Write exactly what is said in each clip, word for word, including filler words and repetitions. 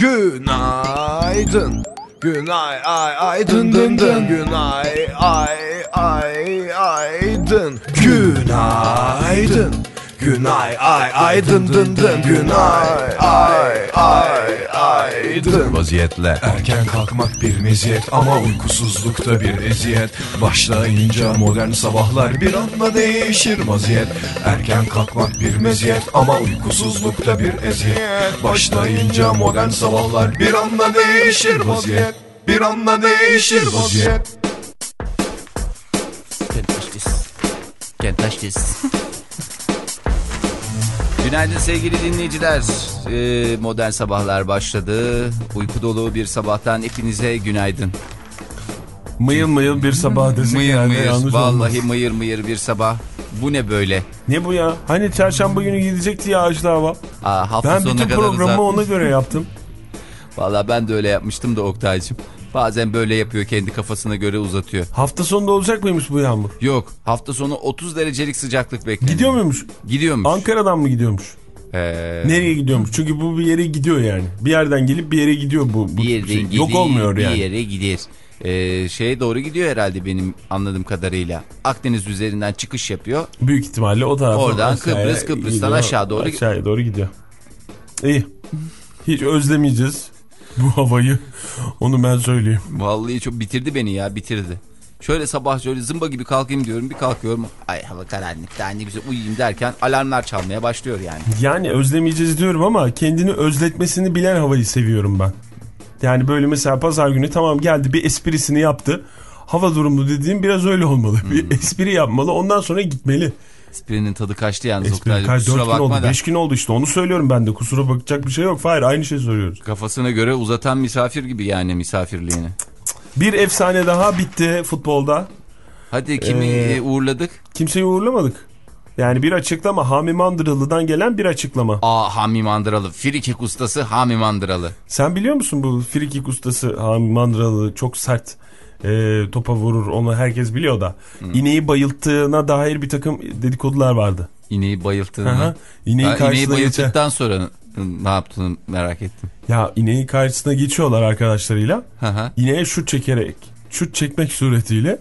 Günaydın. Günay ay ay dın dın dın. Günay ay ay ay dın. Günaydın. Günay ay ay dın dın dın. Günay ay ay ay dın. Vaziyetle erken kalkmak bir meziyet ama uykusuzlukta bir eziyet. Başlayınca modern sabahlar bir anda değişir vaziyet. Erken kalkmak bir meziyet ama uykusuzlukta bir eziyet. Başlayınca modern sabahlar bir anda değişir vaziyet. Bir anda değişir vaziyet. Can't touch this. Can't touch this. Günaydın sevgili dinleyiciler. Ee, modern sabahlar başladı. Uyku dolu bir sabahtan hepinize günaydın. Mıyıl mıyıl bir sabah desek mıyır yani mıyır, yanlış vallahi olmaz. mıyır mıyır bir sabah. Bu ne böyle? Ne bu ya? Hani çarşamba günü gidecekti ya ağaçlı hava. Aa, hafta Ben sonuna bütün kadar programımı uzat. ona göre yaptım. Vallahi ben de öyle yapmıştım da Oktay'cığım. Bazen böyle yapıyor, kendi kafasına göre uzatıyor. Hafta sonunda olacak mıymış bu yağmur? Yok, hafta sonu otuz derecelik sıcaklık bekleniyor. Gidiyor muymuş? Gidiyormuş. Ankara'dan mı gidiyormuş? Ee... Nereye gidiyormuş? Çünkü bu bir yere gidiyor yani. Bir yerden gelip bir yere gidiyor bu. bu Bir yerden şey. gidiyor, Yok olmuyor yani. Bir yere gider. Ee, şeye doğru gidiyor herhalde benim anladığım kadarıyla. Akdeniz üzerinden çıkış yapıyor. Büyük ihtimalle o tarafa. Oradan Kıbrıs, Kıbrıs'tan gidiyor, aşağı doğru. Aşağıya doğru gidiyor. İyi. Hiç özlemeyeceğiz bu havayı. Onu ben söyleyeyim. Vallahi çok bitirdi beni ya, bitirdi. Şöyle sabah şöyle zımba gibi kalkayım diyorum, bir kalkıyorum. Ay hava karanlık, daha ne güzel uyuyayım derken alarmlar çalmaya başlıyor yani. Yani özlemeyeceğiz diyorum ama kendini özletmesini bilen havayı seviyorum ben. Yani böyle mesela pazar günü tamam geldi, bir esprisini yaptı. Hava durumu dediğim biraz öyle olmalı. Hmm. Bir espri yapmalı, ondan sonra gitmeli. Esprinin tadı kaçtı yalnız. Espri kaç, dört gün oldu, beş gün oldu işte, onu söylüyorum ben de. Kusura bakacak bir şey yok. Hayır, aynı şey soruyoruz. Kafasına göre uzatan misafir gibi yani misafirliğini. Bir efsane daha bitti futbolda. Hadi kimi ee, uğurladık? Kimseyi uğurlamadık. Yani bir açıklama, Hami Mandıralı'dan gelen bir açıklama. Aa, Hami Mandıralı. Frikik ustası Hami Mandıralı. Sen biliyor musun bu frikik ustası Hami Mandıralı çok sert e, topa vurur, onu herkes biliyor da. Hmm. İneği bayılttığına dair bir takım dedikodular vardı. İneği bayılttığını. Aha, ineği ha, karşısına ineği bayılttıktan geçer. sonra ne yaptığını merak ettim. Ya ineği karşısına geçiyorlar arkadaşlarıyla. Aha. İneğe şut çekerek, şut çekmek suretiyle,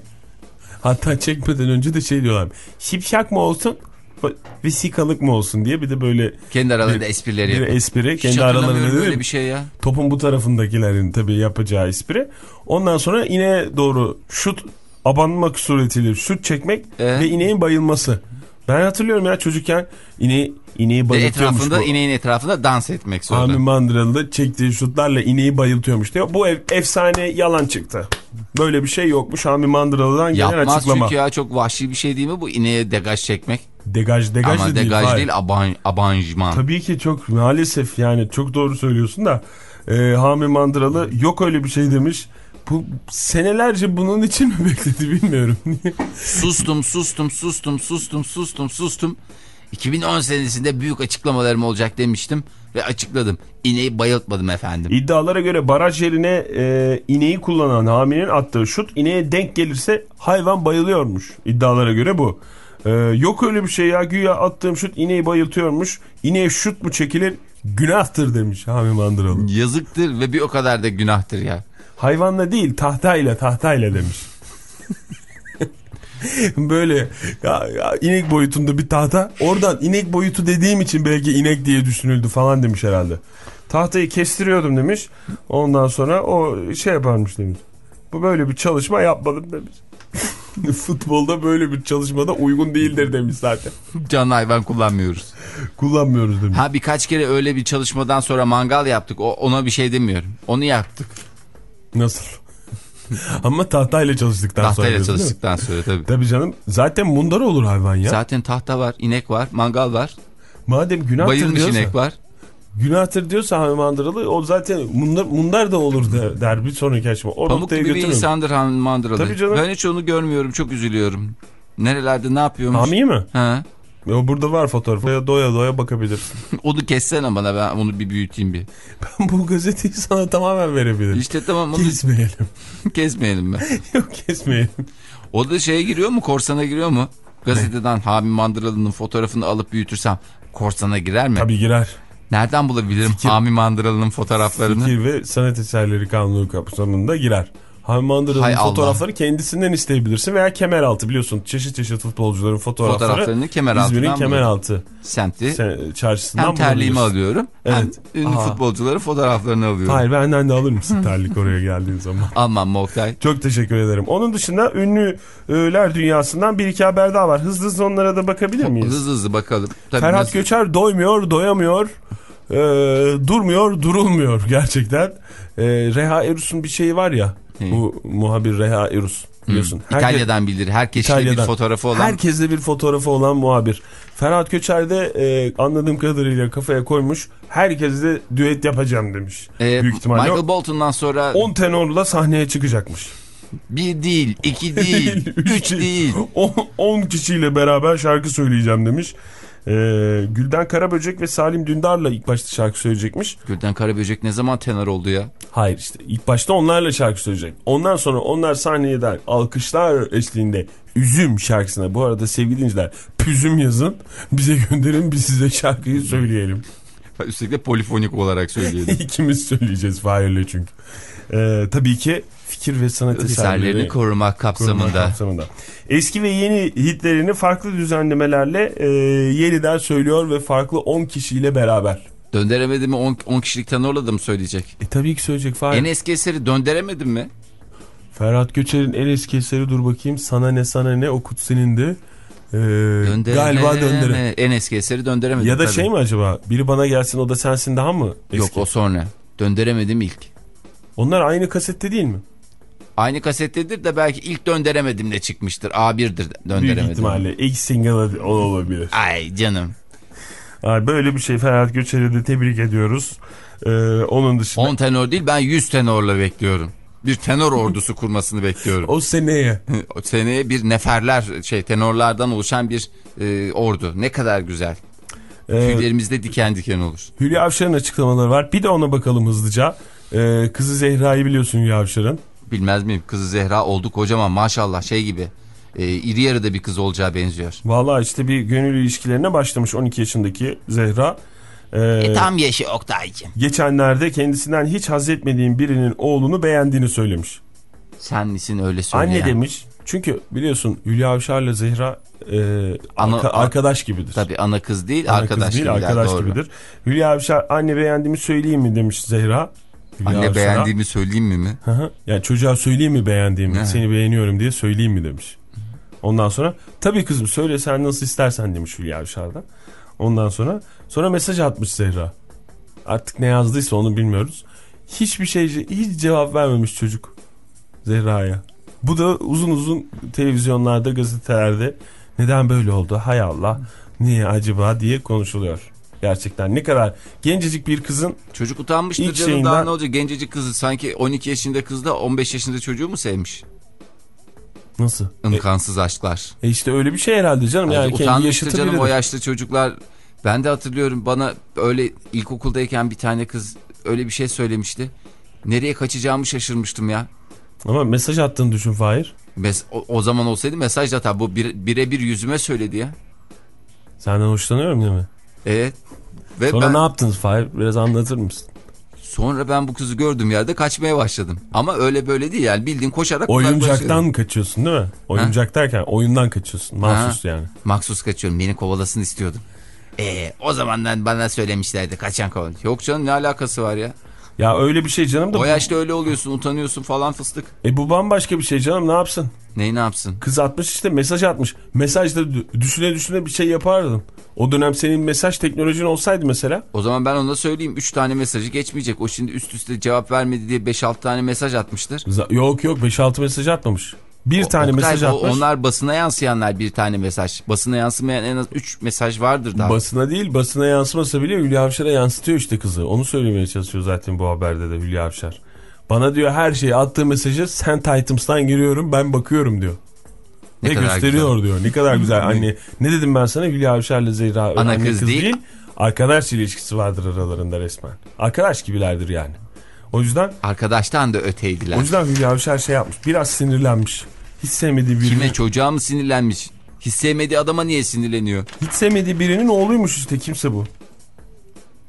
hatta çekmeden önce de şey diyorlar. Şipşak mı olsun, vesikalık mı olsun diye bir de böyle kendi aralarında bir, esprileri bir yapıyor. espri. Hiç kendi aralarında böyle bir şey ya. Topun bu tarafındakilerin tabii yapacağı espri. Ondan sonra ineğe doğru şut abanmak suretiyle şut çekmek ee? ve ineğin bayılması. Ben hatırlıyorum ya çocukken ineği ineği bayıltıyormuş. Ve etrafında, bu. ineğin etrafında dans etmek zorunda. Hami Mandıralı'da çektiği şutlarla ineği bayıltıyormuş diyor. Bu efsane yalan çıktı. Böyle bir şey yokmuş. Hami Mandıralı'dan gelen Yapmaz açıklama. Yapmaz çünkü ya, çok vahşi bir şey değil mi bu ineğe degaj çekmek? Degaj, degaj Ama değil. degaj hayır. değil, aban, abanjman. Tabii ki çok, maalesef yani çok doğru söylüyorsun da e, Hami Mandıralı yok öyle bir şey demiş. Bu senelerce bunun için mi bekledi bilmiyorum. sustum sustum sustum sustum sustum sustum. iki bin on senesinde büyük açıklamalarım olacak demiştim ve açıkladım. İneği bayıltmadım efendim. İddialara göre baraj yerine e, ineği kullanan Hami'nin attığı şut ineğe denk gelirse hayvan bayılıyormuş. İddialara göre bu. E, yok öyle bir şey ya, güya attığım şut ineği bayıltıyormuş. İneğe şut mu çekilir? Günahtır demiş Hami Mandıralı. Yazıktır ve bir o kadar da günahtır ya. Hayvanla değil, tahtayla tahtayla demiş. Böyle ya, ya, inek boyutunda bir tahta, oradan inek boyutu dediğim için belki inek diye düşünüldü falan demiş herhalde. Tahtayı kestiriyordum demiş, ondan sonra o şey yaparmış demiş. Bu böyle bir çalışma yapmadım demiş. Futbolda böyle bir çalışmada uygun değildir demiş zaten. Canlı hayvan kullanmıyoruz. Kullanmıyoruz demiş. Ha, birkaç kere öyle bir çalışmadan sonra mangal yaptık, o, ona bir şey demiyorum. Onu yaptık. Nasıl? Ama tahtayla çalıştıktan tahtayla sonra. Tahtayla çalıştıktan sonra tabii. Tabii canım. Zaten mundar olur hayvan ya. Zaten tahta var, inek var, mangal var. Madem günahtır bayılmış diyorsa. Bayılmış inek var. Günahtır diyorsa Hami Mandıralı, o zaten mundar, mundar da olur der, der bir sonraki açma. O Pamuk gibi bir insandır Hami Mandıralı. Tabii canım. Ben hiç onu görmüyorum, çok üzülüyorum. Nerelerde ne yapıyormuş? Hami'yi mi? He. O burada var fotoğrafı. Doya doya bakabilirsin. Onu kessene bana, ben onu bir büyüteyim bir. Ben bu gazeteyi sana tamamen verebilirim. İşte tamam. Onu... Kesmeyelim. Kesmeyelim ben. Yok, kesmeyelim. O da şeye giriyor mu? Korsana giriyor mu? Gazeteden Hami Mandıralı'nın fotoğrafını alıp büyütürsem korsana girer mi? Tabii girer. Nereden bulabilirim Fikir- Hami Mandıralı'nın fotoğraflarını? Fikir ve sanat eserleri kanunu kapsamında girer. Hami Mandıralı'nın Hay Allah. fotoğrafları kendisinden isteyebilirsin veya kemeraltı, biliyorsun çeşit çeşit futbolcuların fotoğrafları Fotoğraflarını kemeraltından İzmir'in buluyorum. kemeraltı Semti. se- çarşısından Hem terliğimi bulabilirsin. alıyorum Evet. hem ünlü Aa. futbolcuların fotoğraflarını alıyorum. Hayır, benden de alır mısın terlik oraya geldiğin zaman? Almam mı Oktay? Çok teşekkür ederim. Onun dışında ünlüler dünyasından bir iki haber daha var. Hızlı hızlı onlara da bakabilir miyiz? Hızlı hızlı bakalım. Tabii Ferhat nasıl- Göçer doymuyor, doyamıyor, e, durmuyor, durulmuyor gerçekten. E, Reha Erus'un bir şeyi var ya, Hı. bu muhabir Reha Erus biliyorsun. Hı. İtalya'dan bilir. Herkesle bir İtalya'dan. fotoğrafı olan. Herkesle bir fotoğrafı olan muhabir. Ferhat Göçer de e, anladığım kadarıyla kafaya koymuş. Herkesle düet yapacağım demiş. Ee, Büyük ihtimalle Michael Bolton'dan sonra on tenorla sahneye çıkacakmış. bir değil, iki değil, üç değil. on kişiyle beraber şarkı söyleyeceğim demiş. Ee, Gülden Karaböcek ve Salim Dündar'la ilk başta şarkı söyleyecekmiş. Gülden Karaböcek ne zaman tenor oldu ya? Hayır, işte ilk başta onlarla şarkı söyleyecek. Ondan sonra onlar sahneye der alkışlar eşliğinde Üzüm şarkısına, bu arada sevgili dinleyiciler, püzüm yazın, bize gönderin, biz size şarkıyı söyleyelim. Üstelik de polifonik olarak söyleyelim. İkimiz söyleyeceğiz Fahir'le çünkü. Ee, tabii ki fikir ve sanat Eserlerini eserleri korumak kapsamında. korumak kapsamında. Eski ve yeni hitlerini farklı düzenlemelerle e, yeniden söylüyor ve farklı on kişiyle beraber. Döndüremedi mi on kişilik tenorla da mı söyleyecek? E tabii ki söyleyecek Fahir. En eski eseri döndüremedin mi? Ferhat Göçer'in en eski eseri, dur bakayım, Sana Ne Sana Ne Okut Senin'di. Ee, Döndüreme. galiba döndüre. En eski eseri döndüremedim. Ya da tabii. şey mi acaba? Biri Bana Gelsin O Da Sensin daha mı eski? Yok, o sonra. Döndüremedim ilk. Onlar aynı kasette değil mi? Aynı kasettedir de belki ilk döndüremedimle çıkmıştır. A bir'dir döndüremedim. Büyük ihtimalle ilk single o olabilir. Ay canım. Ay, böyle bir şey. Ferhat Göçer'i de tebrik ediyoruz. Ee, onun dışında. on tenor değil, ben yüz tenorla bekliyorum. Bir tenor ordusu kurmasını bekliyorum. O seneye. O seneye bir neferler, şey tenorlardan oluşan bir e, ordu. Ne kadar güzel. Ee, Tüylerimizde diken diken olur. Hülya Avşar'ın açıklamaları var. Bir de ona bakalım hızlıca. Ee, kızı Zehra'yı biliyorsun Hülya Avşar'ın. Bilmez miyim? Kızı Zehra oldu kocaman maşallah, şey gibi. E, iri yarıda bir kız olacağı benziyor. Vallahi işte bir gönül ilişkilerine başlamış on iki yaşındaki Zehra. Ee, E, tam yaşı Oktay'cığım. Geçenlerde kendisinden hiç haz etmediğim birinin oğlunu beğendiğini söylemiş. Sen misin öyle söyleyen? Anne demiş. Çünkü biliyorsun Hülya Avşar'la Zehra e, Ana- arka- arkadaş gibidir. Tabii ana kız değil, Ana arkadaş kız değil, gibiler, arkadaş doğru. gibidir. Hülya Avşar, anne beğendiğimi söyleyeyim mi demiş Zehra. Hülya Anne Avşar'a. beğendiğimi söyleyeyim mi mi? Hı hı. Yani çocuğa söyleyeyim mi beğendiğimi, Ne? seni beğeniyorum diye söyleyeyim mi demiş. Ondan sonra tabii kızım söyle, sen nasıl istersen demiş Hülya Avşar'da. Ondan sonra sonra mesaj atmış Zehra. Artık ne yazdıysa onu bilmiyoruz. Hiçbir şey, hiç cevap vermemiş çocuk Zehra'ya. Bu da uzun uzun televizyonlarda, gazetelerde neden böyle oldu, hay Allah, niye acaba diye konuşuluyor. Gerçekten ne kadar gencecik bir kızın. Çocuk utanmıştır İlk canım, şeyinden- daha ne olacak, gencecik kızı sanki on iki yaşında kız da on beş yaşında çocuğu mu sevmiş? Nasıl? İmkansız aşklar. E işte öyle bir şey herhalde canım. Yani, Yani kendi utanmıştır yaşıtı canım biridir. o yaşlı çocuklar. Ben de hatırlıyorum, bana öyle ilkokuldayken bir tane kız öyle bir şey söylemişti. Nereye kaçacağımı şaşırmıştım ya. Ama mesaj attığını düşün Fahir. Mes o, o zaman olsaydı mesaj da, bu bir, birebir yüzüme söyledi ya. Senden hoşlanıyorum değil mi? Evet. Ve Sonra ben, ne yaptınız Fahir? Biraz anlatır mısın? sonra ben bu kızı gördüğüm yerde kaçmaya başladım. Ama öyle böyle değil yani, bildiğin koşarak Oyuncaktan uzaklaşıyorum. mı kaçıyorsun değil mi? Oyuncak derken oyundan kaçıyorsun. Mahsus yani. Maksus kaçıyorum, beni kovalasın istiyordum. Ee, o zamandan bana söylemişlerdi kaçan kovalı. Yok canım, ne alakası var ya? Ya öyle bir şey canım da. O bu- yaşta öyle oluyorsun, utanıyorsun falan fıstık. E bu bambaşka bir şey canım, ne yapsın? Neyi ne yapsın? Kız atmış işte, mesaj atmış. Mesajda dü- düşüne düşüne bir şey yapardın. O dönem senin mesaj teknolojin olsaydı mesela. O zaman ben ona söyleyeyim, üç tane mesajı geçmeyecek. O şimdi üst üste cevap vermedi diye beş altı tane mesaj atmıştır. Z- Yok yok, beş altı mesaj atmamış. Bir O- tane Oktay, mesaj o- atmış. Onlar basına yansıyanlar, bir tane mesaj. Basına yansımayan en az üç mesaj vardır daha. Basına değil, basına yansımasa bile Hülya Avşar'a yansıtıyor işte kızı. Onu söylemeye çalışıyor zaten bu haberde de Hülya Avşar. Bana diyor her şeyi, attığı mesajı sent items'tan giriyorum, ben bakıyorum diyor. Ne Ne kadar gösteriyor güzel. diyor. Ne kadar güzel. Anne, ne dedim ben sana? Hülya Avşar'la Zehra Ana anne kız değil. Arkadaş ilişkisi vardır aralarında resmen. Arkadaş gibilerdir yani. O yüzden Arkadaştan da öteydiler. o yüzden Hülya Avşar şey yapmış. Biraz sinirlenmiş. Hiç sevmediği birini. Kime, çocuğa mı sinirlenmiş? Hiç sevmediği adama niye sinirleniyor? Hiç sevmediği birinin oğluymuş işte, kimse bu.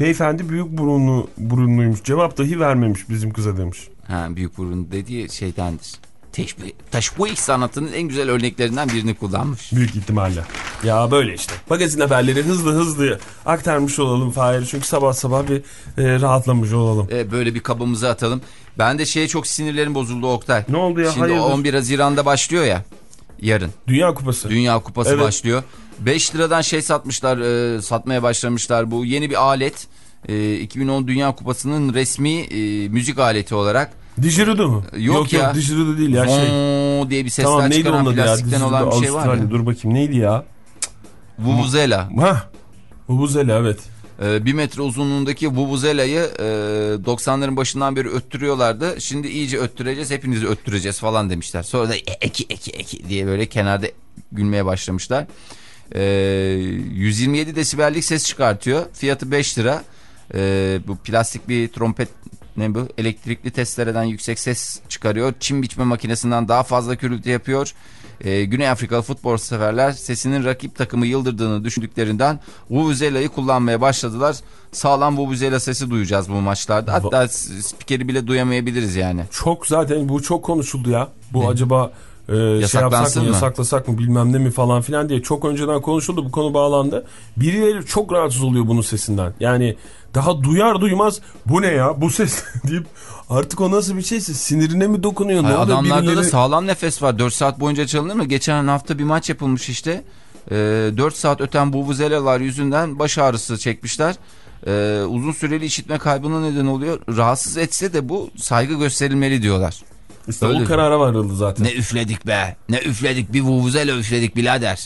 Beyefendi büyük burunlu, burunluymuş. Cevap dahi vermemiş bizim kıza demiş. Ha, büyük burun dediği şeydendir. Teşbih, teşbih sanatının en güzel örneklerinden birini kullanmış. Büyük ihtimalle. Ya böyle işte. Magazin haberleri hızlı hızlı aktarmış olalım Fahir. Çünkü sabah sabah bir e, rahatlamış olalım. E, böyle bir kabımızı atalım. Ben de şeye çok sinirlerim bozuldu Oktay. Ne oldu ya? Şimdi hayırdır? on bir Haziran'da başlıyor ya. Yarın. Dünya Kupası. Dünya Kupası Evet. başlıyor. beş liradan şey satmışlar, e, satmaya başlamışlar. Bu yeni bir alet. E, iki bin on Dünya Kupası'nın resmi e, müzik aleti olarak. Didgeridoo mu? Yok, yok ya. Yok didgeridoo değil ya şey. Zoom diye bir sesler tamam, neydi çıkaran onun adı ya? plastikten olan bir şey var ya. Dur bakayım neydi ya? Vuvuzela. Hah. Vuvuzela evet. Ee, bir metre uzunluğundaki Vuvuzela'yı e, doksanların başından beri öttürüyorlardı. Şimdi iyice öttüreceğiz, hepinizi öttüreceğiz falan demişler. Sonra da eki eki eki diye böyle kenarda gülmeye başlamışlar. Ee, yüz yirmi yedi desibellik ses çıkartıyor. Fiyatı beş lira. Ee, bu plastik bir trompet, ne bu? Elektrikli testereden yüksek ses çıkarıyor. Çim biçme makinesinden daha fazla gürültü yapıyor. Ee, Güney Afrikalı futbol severler sesinin rakip takımı yıldırdığını düşündüklerinden Vuvuzela'yı kullanmaya başladılar. Sağlam Vuvuzela sesi duyacağız bu maçlarda. Hatta spikeri bile duyamayabiliriz yani. Çok zaten bu çok konuşuldu ya. Bu ne? acaba e, şey yapsak mı, mı yasaklasak mı bilmem ne mi falan filan diye çok önceden konuşuldu. Bu konu bağlandı. Birileri çok rahatsız oluyor bunun sesinden. Yani daha duyar duymaz bu ne ya bu ses deyip artık o nasıl bir şeyse sinirine mi dokunuyor? Hayır, ne adamlarda birileri... da sağlam nefes var. dört saat boyunca çalınır mı? Geçen hafta bir maç yapılmış işte. Ee, dört saat öten Vuvuzelalar yüzünden baş ağrısı çekmişler. Ee, uzun süreli işitme kaybına neden oluyor. Rahatsız etse de bu saygı gösterilmeli diyorlar. İşte Öyle o mi? karara varıldı zaten. Ne üfledik be. Ne üfledik. Bir Vuvuzela üfledik birader.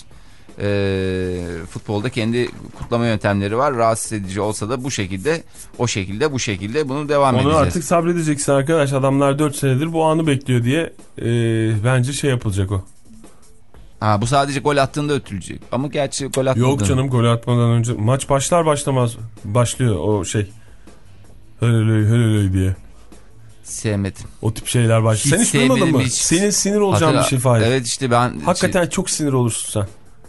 Ee, futbolda kendi kutlama yöntemleri var. Rahatsız edici olsa da bu şekilde, o şekilde, bu şekilde bunu devam Onu edeceğiz. artık sabredeceksin arkadaş. Adamlar dört senedir bu anı bekliyor diye e, bence şey yapılacak o. Ha, bu sadece gol attığında ötülecek. Ama gerçi gol atmadığında. Yok canım, gol atmadan önce maç başlar başlamaz başlıyor o şey. Hölölöy hölölöy diye. Sevmedim. O tip şeyler başlıyor. Hiç Sen hiç duymadın mı? hiç. Senin sinir olacağın Hatırla, bir şey Fahir. Evet işte ben... Hakikaten şey, çok sinir olursun sen.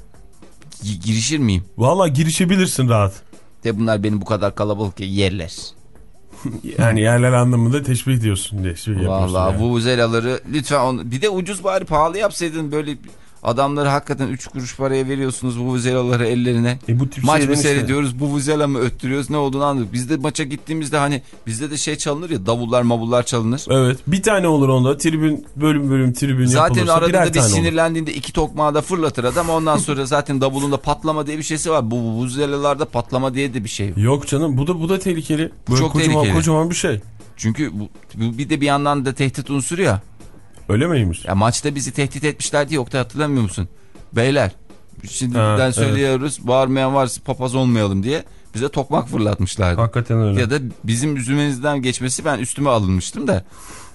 girişir miyim? Vallahi girişebilirsin rahat. De bunlar beni bu kadar kalabalık yerler. Yani yerler anlamında teşbih diyorsun diye. Şey Vallahi yani. vuvuzelaları lütfen onu, bir de ucuz bari pahalı yapsaydın böyle adamları hakikaten üç kuruş paraya veriyorsunuz vuvuzelaları ellerine. E bu tip Maç mı şeylerin işte. seyrediyoruz, vuvuzela mı öttürüyoruz, ne olduğunu anladık. Biz de maça gittiğimizde hani bizde de şey çalınır ya, davullar mavullar çalınır. Evet, bir tane olur onda tribün bölüm bölüm tribün zaten yapılırsa arada birer da bir tane sinirlendiğinde iki tokmağı da fırlatır adam, ondan sonra zaten davulunda patlama diye bir şeysi var. Bu vuvuzelalarda patlama diye de bir şey yok. Yok canım, bu da bu da tehlikeli. Böyle çok kocaman, tehlikeli. kocaman bir şey. Çünkü bu, bu bir de bir yandan da tehdit unsuru ya. Öyle miymiş? Ya maçta bizi tehdit etmişlerdi, yok da hatırlamıyor musun? Beyler şimdiden Ha, söylüyoruz, evet. Bağırmayan varsa papaz olmayalım diye bize tokmak fırlatmışlardı. Hakikaten öyle. Ya da bizim üzümümüzden geçmesi, ben üstüme alınmıştım da.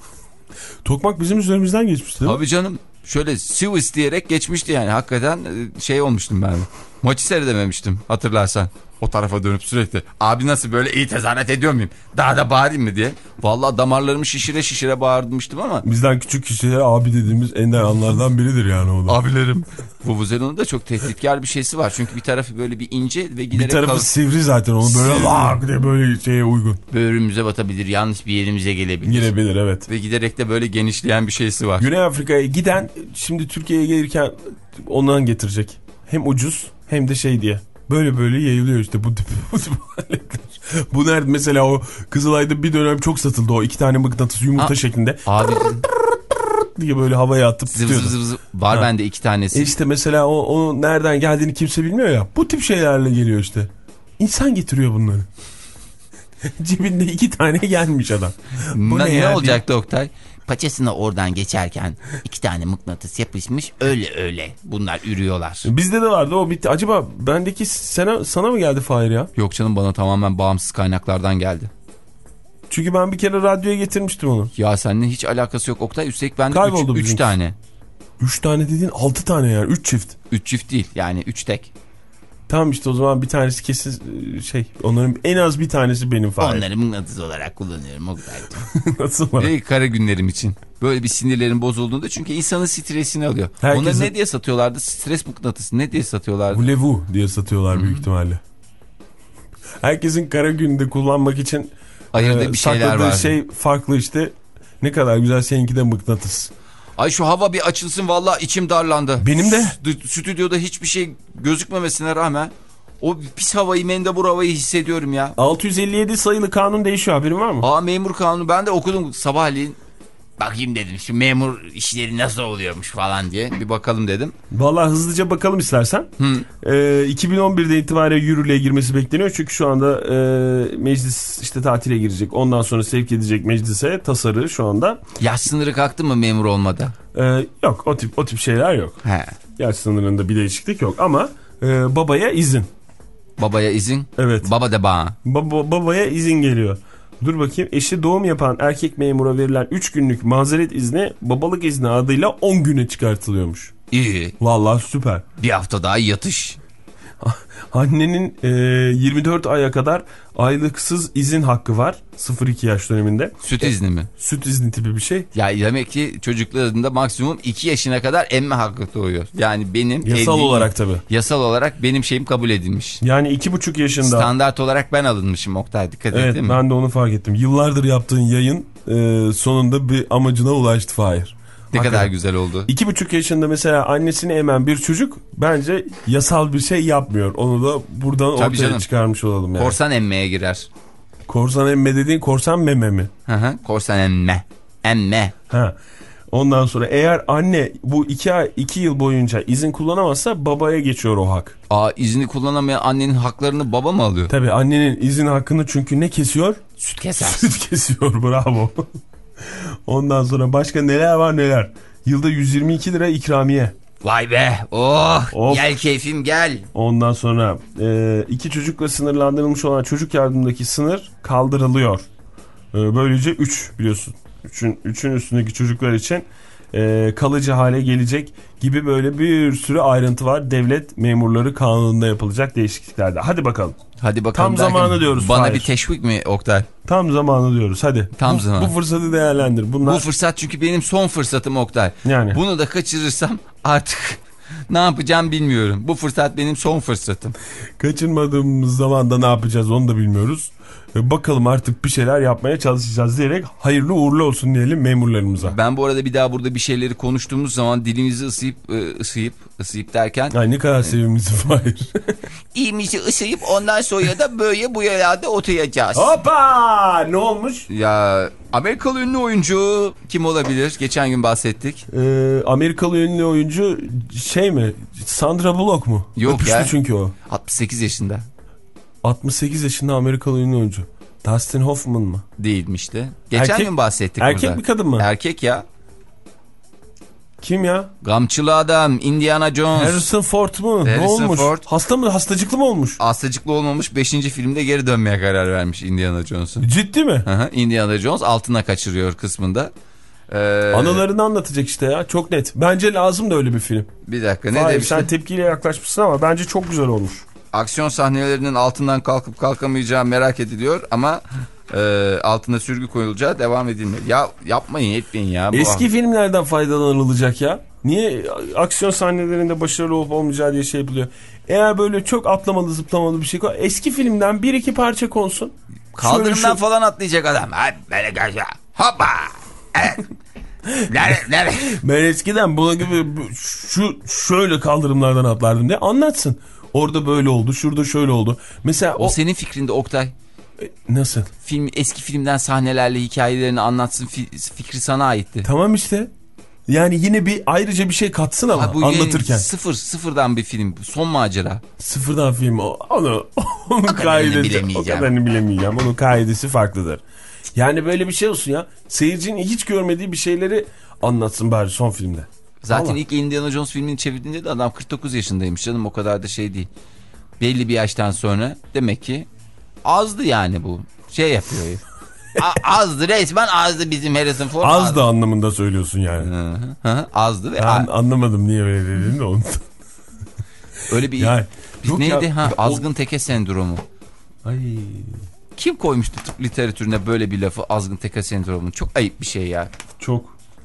Tokmak bizim üzerimizden geçmişti değil mi? Tabii canım, şöyle Swiss diyerek geçmişti yani, hakikaten şey olmuştum ben. Maçı seyredememiştim hatırlarsan. O tarafa dönüp sürekli abi nasıl böyle iyi tezahürat ediyor muyum? Daha da bağırayım mı diye. Vallahi damarlarımı şişire şişire bağırmıştım ama. Bizden küçük kişilere abi dediğimiz ender anlardan biridir yani o da. Abilerim. Vuvuzela'nın da çok tehditkar bir şeysi var. Çünkü bir tarafı böyle bir ince ve giderek... Bir tarafı kal- sivri zaten, onu böyle Sivri. lak diye böyle şeye uygun. Böğrümüze batabilir, yanlış bir yerimize gelebilir. Girebilir, evet. Ve giderek de böyle genişleyen bir şeysi var. Güney Afrika'ya giden şimdi Türkiye'ye gelirken ondan getirecek. Hem ucuz hem de şey diye. Böyle böyle yayılıyor işte bu tip, bu tip aletler. Bu nerede mesela, o Kızılay'da bir dönem çok satıldı o iki tane mıknatıs yumurta ha, şeklinde. Abi diye böyle havaya atıp zır tutuyordu. Zır zır var ha. Bende iki tanesi. E işte mesela o, onun nereden geldiğini kimse bilmiyor ya. Bu tip şeylerle geliyor işte. İnsan getiriyor bunları. Cebinde iki tane gelmiş adam. Bu ne, ne, ne olacaktı Oktay? Paçasına oradan geçerken iki tane mıknatıs yapışmış, öyle öyle bunlar ürüyorlar. Bizde de vardı o, bitti. Acaba bendeki sana, sana mı geldi Fahir ya? Yok canım, bana tamamen bağımsız kaynaklardan geldi. Çünkü ben bir kere radyoya getirmiştim onu. Ya seninle hiç alakası yok Oktay. Üstelik bende üç, üç tane. Üç tane dediğin altı tane yani, üç çift. Üç çift değil yani, üç tek. Tamam işte, o zaman bir tanesi kesin şey, onların en az bir tanesi benim Fahir. Onları mıknatıs olarak kullanıyorum Oktay'cığım. Nasıl var? Ve kara günlerim için. Böyle bir sinirlerin bozulduğunda, çünkü insanın stresini alıyor. Herkese... Onları ne diye satıyorlardı? Stres mıknatısı ne diye satıyorlardı? Voulez-vous diye satıyorlar hmm. büyük ihtimalle. Herkesin kara gününde kullanmak için Ayırdığı e, bir şeyler sakladığı var. şey farklı işte. Ne kadar güzel, seninki de mıknatıs. Ay şu hava bir açılsın, vallahi içim darlandı. Benim de. Stü- Stüdyoda hiçbir şey gözükmemesine rağmen o pis havayı, mendebur havayı hissediyorum ya. altı yüz elli yedi sayılı kanun değişiyor, haberin var mı? Aa, memur kanunu ben de okudum sabahleyin. Bakayım dedim şu memur işleri nasıl oluyormuş falan diye bir bakalım dedim. Vallahi hızlıca bakalım istersen. Ee, iki bin on birde itibaren yürürlüğe girmesi bekleniyor. Çünkü şu anda e, meclis işte tatile girecek. Ondan sonra sevk edecek meclise tasarı şu anda. Yaş sınırı kalktı mı memur olmadı? Ee, yok o tip o tip şeyler yok. He. Yaş sınırında bir değişiklik yok ama e, babaya izin. Babaya izin. Evet. Baba de bana. Baba, babaya izin geliyor. Dur bakayım, eşi doğum yapan erkek memura verilen üç günlük mazeret izni babalık izni adıyla on güne çıkartılıyormuş. İyi. Vallahi süper. Bir hafta daha yatış. Annenin e, yirmi dört aya kadar aylıksız izin hakkı var. sıfır iki yaş döneminde. Süt izni mi? Süt izni tipi bir şey. Ya demek ki çocuklarında maksimum iki yaşına kadar emme hakkı doğuyor. Yani benim... Yasal elli olarak tabii. Yasal olarak benim şeyim kabul edilmiş. Yani iki buçuk yaşında. Standart olarak ben alınmışım Oktay, dikkat Evet, ettin mi? ben de onu fark ettim. Yıllardır yaptığın yayın e, sonunda bir amacına ulaştı Fahir. Ne Hakikaten. kadar güzel oldu. İki buçuk yaşında mesela annesini emen bir çocuk bence yasal bir şey yapmıyor. Onu da buradan Tabii ortaya canım. çıkarmış olalım yani. Korsan emmeye girer. Korsan emme dediğin korsan meme mi? Hı hı, korsan emme. Emme. Ha. Ondan sonra eğer anne bu iki ay iki yıl boyunca izin kullanamazsa babaya geçiyor o hak. Aa, izni kullanamayan annenin haklarını baba mı alıyor? Tabii annenin izin hakkını çünkü ne kesiyor? Süt keser. Süt kesiyor, bravo. Ondan sonra başka neler var neler. Yılda yüz yirmi iki lira ikramiye. Vay be. Oh. Of. Gel keyfim gel. Ondan sonra e, iki çocukla sınırlandırılmış olan çocuk yardımındaki sınır kaldırılıyor. E, böylece üç biliyorsun. üçün üçün üstündeki çocuklar için e, kalıcı hale gelecek gibi böyle bir sürü ayrıntı var. Devlet memurları kanununda yapılacak değişikliklerde. Hadi bakalım. Hadi bakalım. Tam derken, zamanı diyoruz. Bana Fahir. bir teşvik mi Oktay? Tam zamanı diyoruz. Hadi. Tam bu, zamanı. Bu fırsatı değerlendir. Bunlar... Bu fırsat çünkü benim son fırsatım Oktay. Yani. Bunu da kaçırırsam artık ne yapacağım bilmiyorum. Bu fırsat benim son fırsatım. Kaçırmadığımız zaman da ne yapacağız onu da bilmiyoruz. Bakalım artık bir şeyler yapmaya çalışacağız diyerek hayırlı uğurlu olsun diyelim memurlarımıza. Ben bu arada bir daha burada bir şeyleri konuştuğumuz zaman dilimizi ısıyıp ısıyıp ısıyıp derken. Ay ne kadar sevimlisin Fahir. İyimizi ısıyıp ondan sonra da böyle bu yerlerde oturacağız. Hoppa! Ne olmuş? Ya Amerikalı ünlü oyuncu kim olabilir? Geçen gün bahsettik. Ee, Amerikalı ünlü oyuncu şey mi? Sandra Bullock mu? Yok Öpüştü ya. çünkü o. altmış sekiz yaşında. altmış sekiz yaşında Amerikalı ünlü oyuncu. Dustin Hoffman mı? Değilmişti. Geçen Erkek- gün bahsettik erkek burada. mi kadın mı? Erkek ya. Kim ya? Gamçılı adam, Indiana Jones. Harrison Ford mu? Ne Harrison olmuş? Ford. Hasta mı? Hastacıklı mı olmuş? Hastacıklı olmamış beşinci filmde geri dönmeye karar vermiş Indiana Jones'un. Ciddi mi? Hı hı, Indiana Jones altına kaçırıyor kısmında. Ee, Anılarını anlatacak işte ya. Çok net. Bence lazım da öyle bir film. Bir dakika ne Hayır, demiştin? sen tepkiyle yaklaşmışsın ama bence çok güzel olmuş. Aksiyon sahnelerinin altından kalkıp kalkamayacağı merak ediliyor ama e, altına sürgü koyulacağı devam edilmiyor. Ya yapmayın etmeyin ya. Bu Eski filmlerden faydalanılacak ya. Niye aksiyon sahnelerinde başarılı olup olmayacağı diye şey yapılıyor. Eğer böyle çok atlamalı zıplamalı bir şey koy. Eski filmden bir iki parça konsun. Kaldırımdan Şöyle şu- falan atlayacak adam. Hadi böyle gel ya. Hoppa. Evet. Nerede, nerede? Ben eskiden buna gibi şu şöyle kaldırımlardan atlardım diye anlatsın. Orada böyle oldu, şurada şöyle oldu. Mesela O o, senin fikrinde Oktay. nasıl? Film eski filmden sahnelerle hikayelerini anlatsın fi- fikri sana aitti. Tamam işte. Yani yine bir ayrıca bir şey katsın ama Ha, bu anlatırken. Sıfır sıfırdan bir film. Son macera. Sıfırdan film o. Onu, onun kadarını kaidesi. O bilemeyeceğim. kadarını bilemeyeceğim. Onun kaidesi farklıdır. Yani böyle bir şey olsun ya. Seyircinin hiç görmediği bir şeyleri anlatsın bari son filmde. Zaten Vallahi. ilk Indiana Jones filmini çevirdiğinde de adam kırk dokuz yaşındaymış canım, o kadar da şey değil. Belli bir yaştan sonra demek ki azdı yani bu. Şey yapıyor. A- azdı resmen azdı bizim Harrison Ford. Az azdı. da anlamında söylüyorsun yani. Hı hı, hı, azdı ve Ben a- anlamadım niye öyle dediğini de onu. öyle bir Yani, biz yok neydi ya, ha o- azgın teke sendromu. Ay. Kim koymuştu tıp literatürüne böyle bir lafı, azgın teke sendromu? Çok ayıp bir şey ya. Çok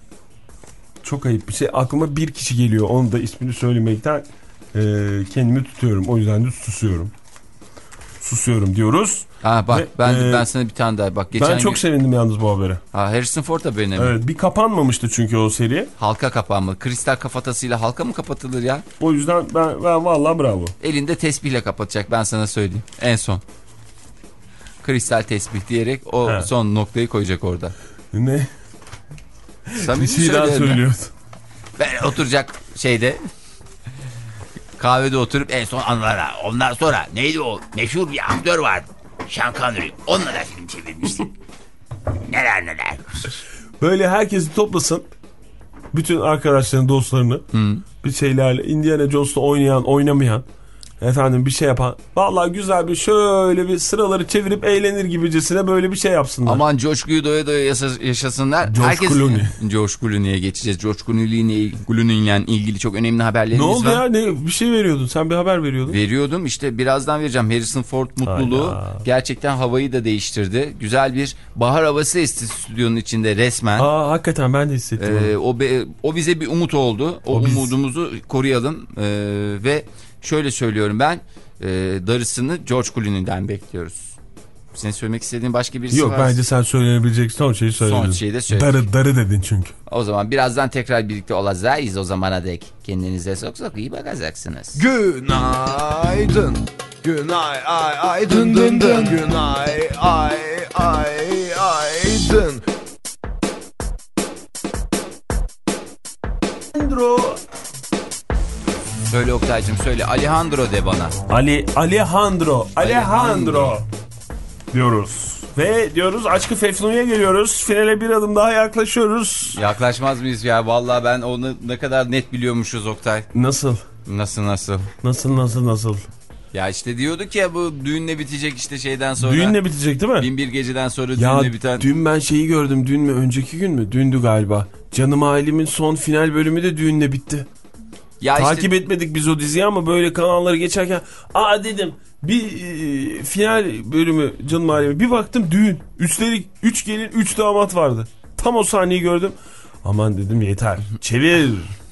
çok ayıp bir şey. Aklıma bir kişi geliyor. Onu da ismini söylemekten e, kendimi tutuyorum. O yüzden de susuyorum. susuyorum diyoruz. Ha bak Ve, ben e, ben sana bir tane daha bak. Geçen ben çok gün... sevindim yalnız bu habere. Ha, Harrison Ford da benim. Evet, bir kapanmamıştı çünkü o seri. Halka kapanma. Kristal kafatasıyla halka mı kapatılır ya? O yüzden ben, ben vallahi bravo. Elinde tesbihle kapatacak, ben sana söyleyeyim. En son. Kristal tesbih diyerek o He. son noktayı koyacak orada. Ne? Samimi Bir şey daha söylüyorum ya. söylüyordu. Ve oturacak şeyde, kahvede oturup en son anılara. Ondan sonra neydi o meşhur bir aktör vardı, Sean Connery, onunla da film çevirmiştim. Neler neler. Böyle herkesi toplasın. Bütün arkadaşlarını, dostlarını. Hı. Bir şeylerle Indiana Jones'ta oynayan, oynamayan. Efendim bir şey yapan. Vallahi güzel bir şöyle bir sıraları çevirip eğlenir gibicesine böyle bir şey yapsınlar. Aman coşkuyu doya doya yaşasınlar. George Herkes... Clooney. George Clooney'e geçeceğiz. George Clooney'le ilgili çok önemli haberlerimiz Ne oldu var. ya? Ne, bir şey veriyordun. Sen bir haber veriyordun. Veriyordum işte, birazdan vereceğim. Harrison Ford mutluluğu Hayda. gerçekten havayı da değiştirdi. Güzel bir bahar havası esti stüdyonun içinde resmen. Aa, hakikaten ben de hissettim. Ee, o, be, o bize bir umut oldu. O, O biz... umudumuzu koruyalım. Ee, ve şöyle söylüyorum ben, e, darısını George Clooney'den bekliyoruz. Senin söylemek istediğin başka birisi Yok, var? bence sen söylenebilecek son şeyi söyledin. Son şeyi de söyledim. Darı, darı dedin çünkü. O zaman birazdan tekrar birlikte olacağız. O zamana dek kendinize çok çok iyi bakacaksınız. Günaydın. Günay ay ay dın dın dın. Günay ay ay ay dın. Alejandro. Söyle Oktay'cığım söyle. Alejandro de bana. Ali, Alejandro. Alejandro. Diyoruz. Ve diyoruz Aşk-ı Fefnu'ya geliyoruz. Finale bir adım daha yaklaşıyoruz. Yaklaşmaz mıyız ya? Vallahi ben onu ne kadar net biliyormuşuz Oktay. Nasıl? Nasıl nasıl? Nasıl nasıl nasıl? Ya işte diyorduk ya, bu düğünle bitecek işte şeyden sonra. Düğünle bitecek değil mi? Bin bir geceden sonra Ya düğünle biten. dün ben şeyi gördüm. Dün mü? Önceki gün mü? Dündü galiba. Canım Ailem'in son final bölümü de düğünle bitti. Ya Takip işte... etmedik biz o diziyi ama böyle kanalları geçerken aa dedim bir e, final bölümü Canım Ailem'e bir baktım düğün. Üstelik üç gelin üç damat vardı. Tam o sahneyi gördüm. Aman dedim yeter. Çevir.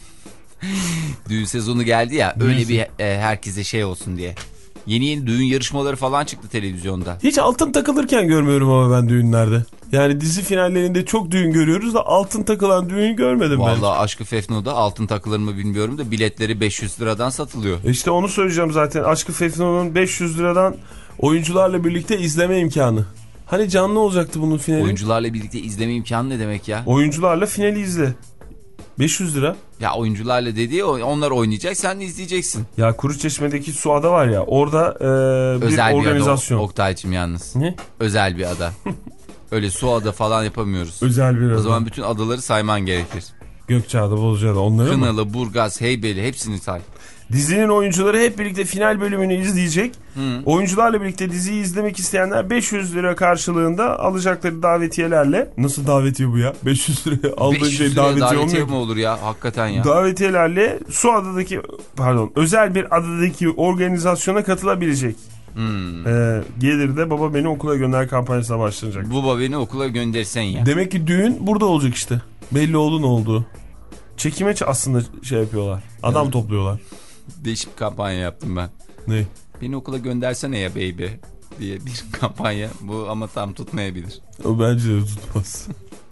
Düğün sezonu geldi ya, öyle bir e, herkese şey olsun diye. Yeni yeni düğün yarışmaları falan çıktı televizyonda. Hiç altın takılırken görmüyorum ama ben düğünlerde. Yani dizi finallerinde çok düğün görüyoruz da altın takılan düğün görmedim ben. Vallahi Aşk-ı Fefnu'da altın takılır mı bilmiyorum da biletleri beş yüz liradan satılıyor. E İşte onu söyleyeceğim zaten. Aşk-ı Fefnu'nun beş yüz liradan oyuncularla birlikte izleme imkanı. Hani canlı olacaktı bunun finali. Oyuncularla birlikte izleme imkanı ne demek ya? Oyuncularla finali izle. beş yüz lira. Ya oyuncularla dediği onlar oynayacak, sen de izleyeceksin. Ya Kuruçeşme'deki su ada var ya, orada e, bir Özel organizasyon. bir ada Oktay'cığım yalnız. Ne? Özel bir ada. Öyle su ada falan yapamıyoruz. Özel bir ada. O zaman bütün adaları sayman gerekir. Gökçeada, Bozcaada, onları mı? Kınalı, Burgaz, Heybeli hepsini say. Dizinin oyuncuları hep birlikte final bölümünü izleyecek. Hı. Oyuncularla birlikte diziyi izlemek isteyenler beş yüz lira karşılığında alacakları davetiyelerle. Nasıl davetiye bu ya? beş yüz lira aldığın beş yüz şey liraya davetiye, davetiye olmuyor. mi olur ya? Hakikaten ya. Davetiyelerle su adadaki pardon özel bir adadaki organizasyona katılabilecek. Hmm. Ee, gelir de baba beni okula gönder kampanyasına başlanacak. Baba beni okula göndersen ya. Demek ki düğün burada olacak işte. Belli oldu ne oldu. Çekime aslında şey yapıyorlar. Adam Evet. topluyorlar. Değişik bir kampanya yaptım ben. Ne? Beni okula göndersene ya baby diye bir kampanya. Bu ama tam tutmayabilir. O bence de tutmaz.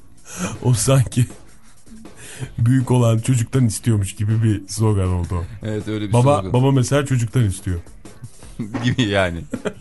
O sanki büyük olan çocuktan istiyormuş gibi bir slogan oldu. Evet, öyle bir Baba slogan. baba mesela çocuktan istiyor. gibi yani.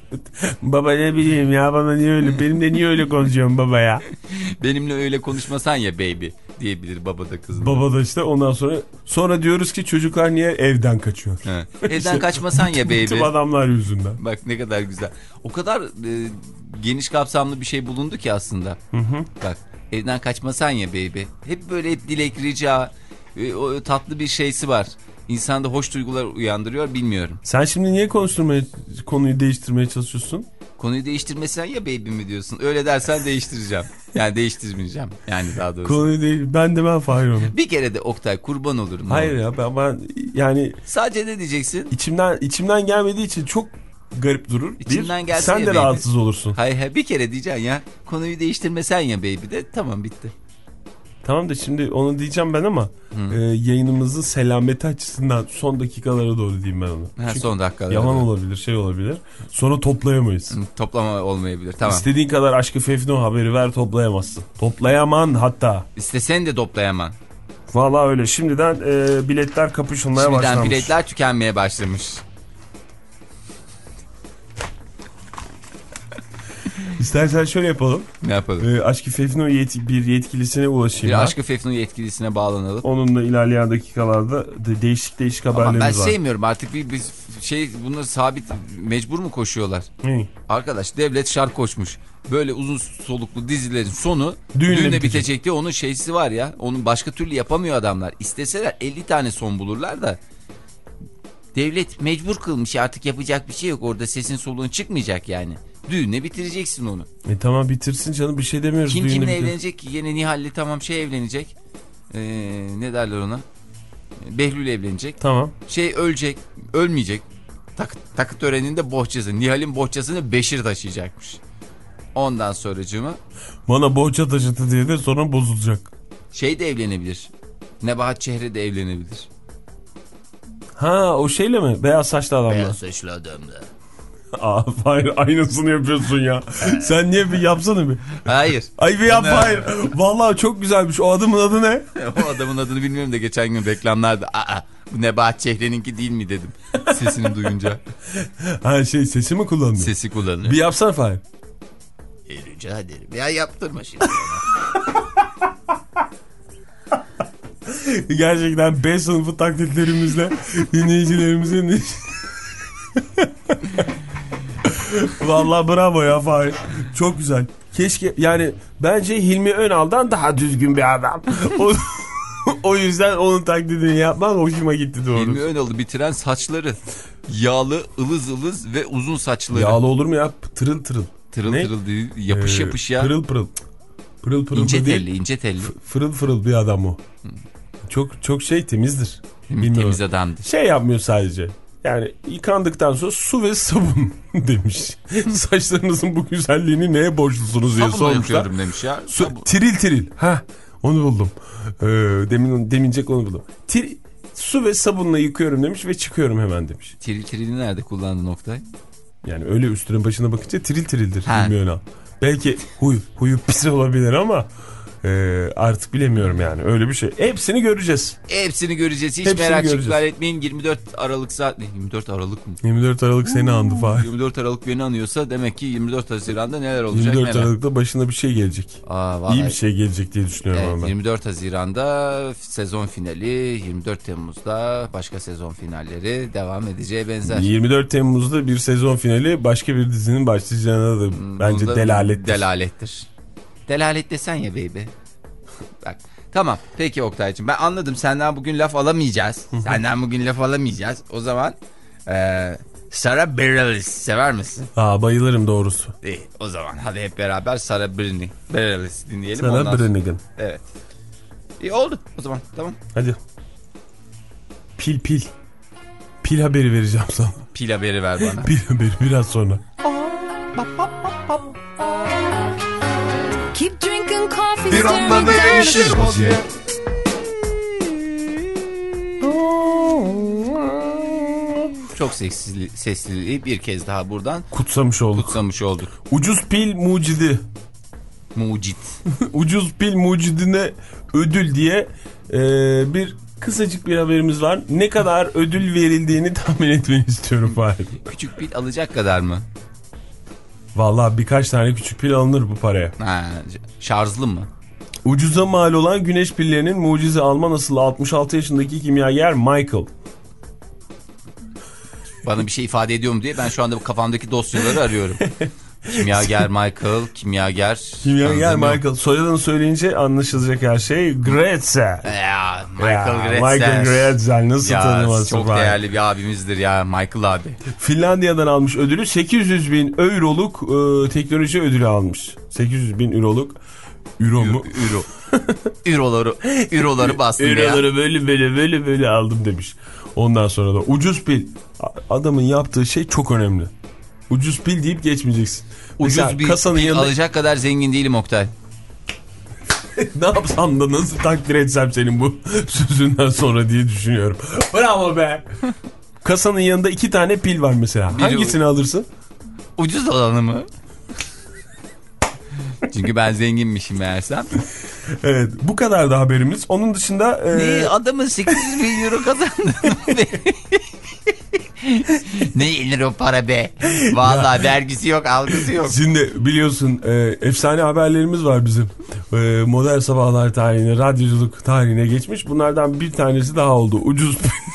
Baba ne bileyim ya, bana niye öyle, benimle niye öyle konuşuyorsun baba ya? Benimle öyle konuşmasan ya baby diyebilir baba da kızına. Baba da işte ondan sonra sonra diyoruz ki çocuklar niye evden kaçıyor? Evet. Evden kaçmasan ya baby. Tüm adamlar yüzünden. Bak ne kadar güzel. O kadar e, geniş kapsamlı bir şey bulundu ki aslında. Hı hı. Bak evden kaçmasan ya baby. Hep böyle hep dilek, rica, e, o tatlı bir şeysi var. İnsanda hoş duygular uyandırıyor, bilmiyorum. Sen şimdi niye konuşturmaya, konuyu değiştirmeye çalışıyorsun? Konuyu değiştirmesen ya baby mi diyorsun? Öyle dersen değiştireceğim. Yani değiştirmeyeceğim. Yani daha doğrusu. Konuyu değil. Ben de ben Fahir onu. Bir kere de Oktay kurban olurum. Hayır ya ben, ben yani sadece ne diyeceksin? içimden içimden gelmediği için çok garip durur. İçimden bir, gelse sen ya de baby. rahatsız olursun. Hayır hayır bir kere diyeceksin ya. Konuyu değiştirmesen ya baby de tamam bitti. Tamam da şimdi onu diyeceğim ben ama e, yayınımızın selameti açısından son dakikalara doğru diyeyim ben onu. Ha, Çünkü son dakikalara yalan doğru. olabilir, şey olabilir. Sonra toplayamayız. Hı, toplama olmayabilir. Tamam. İstediğin kadar Aşkı Fefno haberi ver, toplayamazsın. Toplayaman hatta. İstesen de toplayamam. Vallahi öyle. Şimdiden e, biletler kapışılmaya Şimdiden başlamış. biletler tükenmeye başlamış. İstersen şöyle yapalım. Ne yapalım? E, Aşkı Fefno yet- bir yetkilisine ulaşayım. Bir ben. Aşkı Fefno yetkilisine bağlanalım. Onunla ilerleyen dakikalarda de değişik değişik haberlerimiz Ama ben var. sevmiyorum artık bir, bir şey bunlar sabit mecbur mu koşuyorlar? Ne? Arkadaş devlet şark koşmuş. Böyle uzun soluklu dizilerin sonu Düğünle düğünle bitecek. bitecek diye onun şeysi var ya. Onun başka türlü yapamıyor adamlar. İsteseler elli tane son bulurlar da devlet mecbur kılmış, artık yapacak bir şey yok. Orada sesin soluğun çıkmayacak yani. Düğünle bitireceksin onu. E tamam bitirsin canım, bir şey demiyoruz. Kim Düğünü kimle bitir- evlenecek ki? Yine Nihal'le tamam şey evlenecek. Ee, ne derler ona? Behlül evlenecek. Tamam. Şey ölecek, ölmeyecek. Tak, takı töreninde bohçası. Nihal'in bohçasını Beşir taşıyacakmış. Ondan sonracığıma Bana bohça taşıtı diye de sonra bozulacak. şey de evlenebilir. Nebahat Çehre de evlenebilir. Ha o şeyle mi? Beyaz saçlı adamla. Beyaz saçlı adamla. Aa, hayır aynısını yapıyorsun ya. Sen niye bir yapsana bir. Hayır. Ay bir yap, Ne? hayır. Vallahi çok güzelmiş. O adamın adı ne? O adamın adını bilmiyorum da geçen gün reklamlarda aa bu Nebahat Çehre'ninki değil mi dedim. Sesini duyunca. Ha şey, sesi mi kullanıyor? Sesi kullanıyor. Bir yapsana Fahir. E, rica ederim. Ya yaptırma şimdi. Gerçekten B sınıfı taklitlerimizle dinleyicilerimizin vallahi bravo ya Fahir. Çok güzel. Keşke yani bence Hilmi Önal'dan daha düzgün bir adam. O, o yüzden onun taklidini yapmak hoşuma gitti doğrusu. Hilmi Önal'ı bitiren saçları. Yağlı, ılız ılız ve uzun saçları. Yağlı olur mu ya? Tırıl tırıl. Tırıl Ne? tırıl değil. Yapış Ee, yapış ya. Pırıl pırıl. Pırıl pırıl İnce değil. telli, ince telli. F- Fırıl fırıl bir adam o. Çok çok şey temizdir. Bilmiyorum. Temiz adamdır. Şey yapmıyor sadece. Yani yıkandıktan sonra su ve sabun demiş. Saçlarınızın bu güzelliğini neye borçlusunuz diye Sabunla sormuşlar. yapıyorum demiş ya. Su, Sabun. tiril tiril. Ha, onu buldum. Ee, demin demincek onu buldum. Tir, su ve sabunla yıkıyorum demiş ve çıkıyorum hemen demiş. Tiril tiril'i nerede kullandın Oktay? Yani öyle üstüne başına bakınca tiril tirildir. Ha. Bilmiyorum. Belki huy, huyu pis olabilir ama e, artık bilemiyorum yani. Öyle bir şey. Hepsini göreceğiz. Hepsini göreceğiz. Hiç Hepsini merak göreceğiz. çıklar etmeyin. yirmi dört Aralık saat ne? yirmi dört Aralık mı? yirmi dört Aralık seni andı Fahir. yirmi dört Aralık beni anıyorsa demek ki yirmi dört Haziran'da neler olacak yirmi dört merak. Aralık'ta başına bir şey gelecek. Aa, vallahi. İyi bir şey gelecek diye düşünüyorum Evet, ama ben. yirmi dört Haziran'da sezon finali, yirmi dört Temmuz'da başka sezon finalleri devam edeceğe benzer. yirmi dört Temmuz'da bir sezon finali başka bir dizinin başlayacağına da bence Bunda delalettir. Delalettir. Delalet desen ya baby. Bak. Tamam. Peki Oktay'cığım ben anladım. Senden bugün laf alamayacağız. Senden bugün laf alamayacağız. O zaman ee, Sarah Bareilles sever misin? Aa, bayılırım doğrusu. İyi. O zaman hadi hep beraber Sarah Bareilles Bareilles dinleyelim. Sana ondan sonra. Brannigan. Evet. İyi oldu. O zaman tamam. Hadi. Pil pil. Pil haberi vereceğim sana. Pil haberi ver bana. Pil haberi biraz sonra. Keep drinking coffee, Bir anda değişir vaziyet. Çok sesli, sesliliği bir kez daha buradan Kutsamış olduk. kutsamış olduk. Ucuz pil mucidi. Mucit. Ucuz pil mucidine ödül diye e, bir kısacık bir haberimiz var. Ne kadar ödül verildiğini tahmin etmeni istiyorum Fahir. Küçük pil alacak kadar mı? Vallahi birkaç tane küçük pil alınır bu paraya. Ha, şarjlı mı? Ucuza mal olan güneş pillerinin mucize alma nasıl altmış altı yaşındaki kimyager Michael. Bana bir şey ifade ediyor mu diye ben şu anda bu kafamdaki dosyaları arıyorum. Kimyager Michael, kimyager... Kimyager Anladın mı? Michael. Soyadını söyleyince anlaşılacak her şey. Gretzel. Ya, Michael Ya, Gretzel. Michael Gretzel nasıl Ya, tanımazsın? çok Fahir? değerli bir abimizdir ya Michael abi. Finlandiya'dan almış ödülü sekiz yüz bin euroluk e, teknoloji ödülü almış. sekiz yüz bin euroluk. Euro mu? Euro. Euroları, euroları bastım ya. Euroları böyle böyle böyle böyle aldım demiş. Ondan sonra da ucuz pil. A- Adamın yaptığı şey çok önemli. Ucuz pil deyip geçmeyeceksin. Ucuz Mesela bir kasanın pil yanında... alacak kadar zengin değilim Oktay. Ne yapsam da nasıl takdir etsem senin bu sözünden sonra diye düşünüyorum. Bravo be. Kasanın yanında iki tane pil var mesela. Biri hangisini alırsın? Ucuz olanı mı? Çünkü ben zenginmişim meğersem. Evet, bu kadar da haberimiz. Onun dışında... E... Ne adamın sekiz yüz bin euro kazandı. Ne yenir o para be. Vallahi vergisi yok, algısı yok. Şimdi biliyorsun e, efsane haberlerimiz var bizim. E, modern sabahlar tarihine, radyoculuk tarihine geçmiş. Bunlardan bir tanesi daha oldu. Ucuz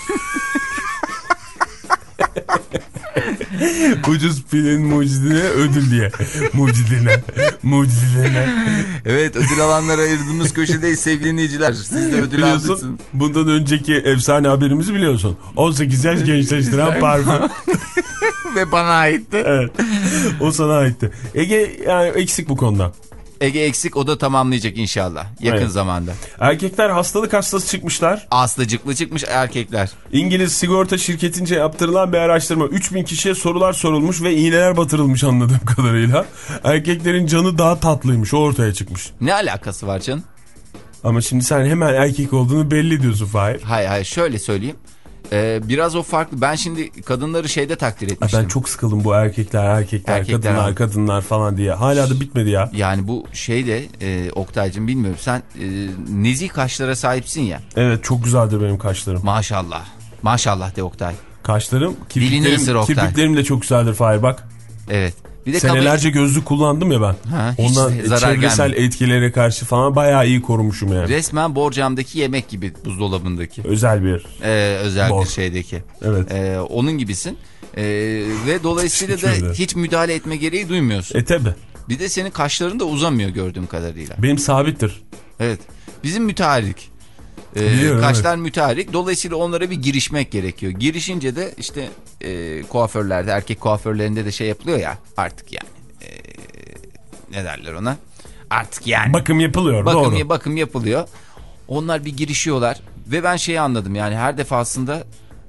Ucuz pilin mucidine ödül diye. Mucidine. Mucidine. Evet, ödül alanlara ayırdığımız köşedeyiz sevgili dinleyiciler. Siz de ödül almışsınız. Bundan önceki efsane haberimizi biliyorsun. on sekiz yaş gençleştiren parfüm. Ve bana aitti. Evet. O sana aitti. Ege yani eksik bu konuda. Ege eksik, o da tamamlayacak inşallah yakın evet. zamanda. Erkekler hastalık hastası çıkmışlar. Aslıcıklı çıkmış erkekler. İngiliz sigorta şirketince yaptırılan bir araştırma. üç bin kişiye sorular sorulmuş ve iğneler batırılmış anladığım kadarıyla. Erkeklerin canı daha tatlıymış, o ortaya çıkmış. Ne alakası var canım? Ama şimdi sen hemen erkek olduğunu belli diyorsun Fahir. Hayır hayır, şöyle söyleyeyim. Ee, biraz o farklı. Ben şimdi kadınları şeyde takdir etmiştim. Ben çok sıkıldım bu erkekler, erkekler, erkekler kadınlar, abi. kadınlar falan diye. Hala da bitmedi ya. Yani bu şeyde e, Oktay'cığım, bilmiyorum. Sen e, nezih kaşlara sahipsin ya. Evet, çok güzeldir benim kaşlarım. Maşallah. Maşallah de Oktay. Kaşlarım, kirpiklerim, kirpiklerim de çok güzeldir Fahir bak. Evet. Bir de senelerce kaba... gözlük kullandım ya ben. Ha, ondan çevresel gelmiyor. Etkilere karşı falan bayağı iyi korumuşum yani. Resmen borcamdaki yemek gibi, buzdolabındaki. Özel bir. Ee, özel Bor. bir şeydeki. Evet. Ee, onun gibisin. Ee, ve dolayısıyla da hiç müdahale etme gereği duymuyorsun. E tabi. Bir de senin kaşların da uzamıyor gördüğüm kadarıyla. Benim sabittir. Evet. Bizim müteharrik. Ee, Biliyorum, kaşlar evet. müteharrik. Dolayısıyla onlara bir girişmek gerekiyor. Girişince de işte e, kuaförlerde, erkek kuaförlerinde de şey yapılıyor ya artık yani. E, ne derler ona? Artık yani. Bakım yapılıyor. Bakım, doğru. Bakım yapılıyor. Onlar bir girişiyorlar. Ve ben şeyi anladım yani her defasında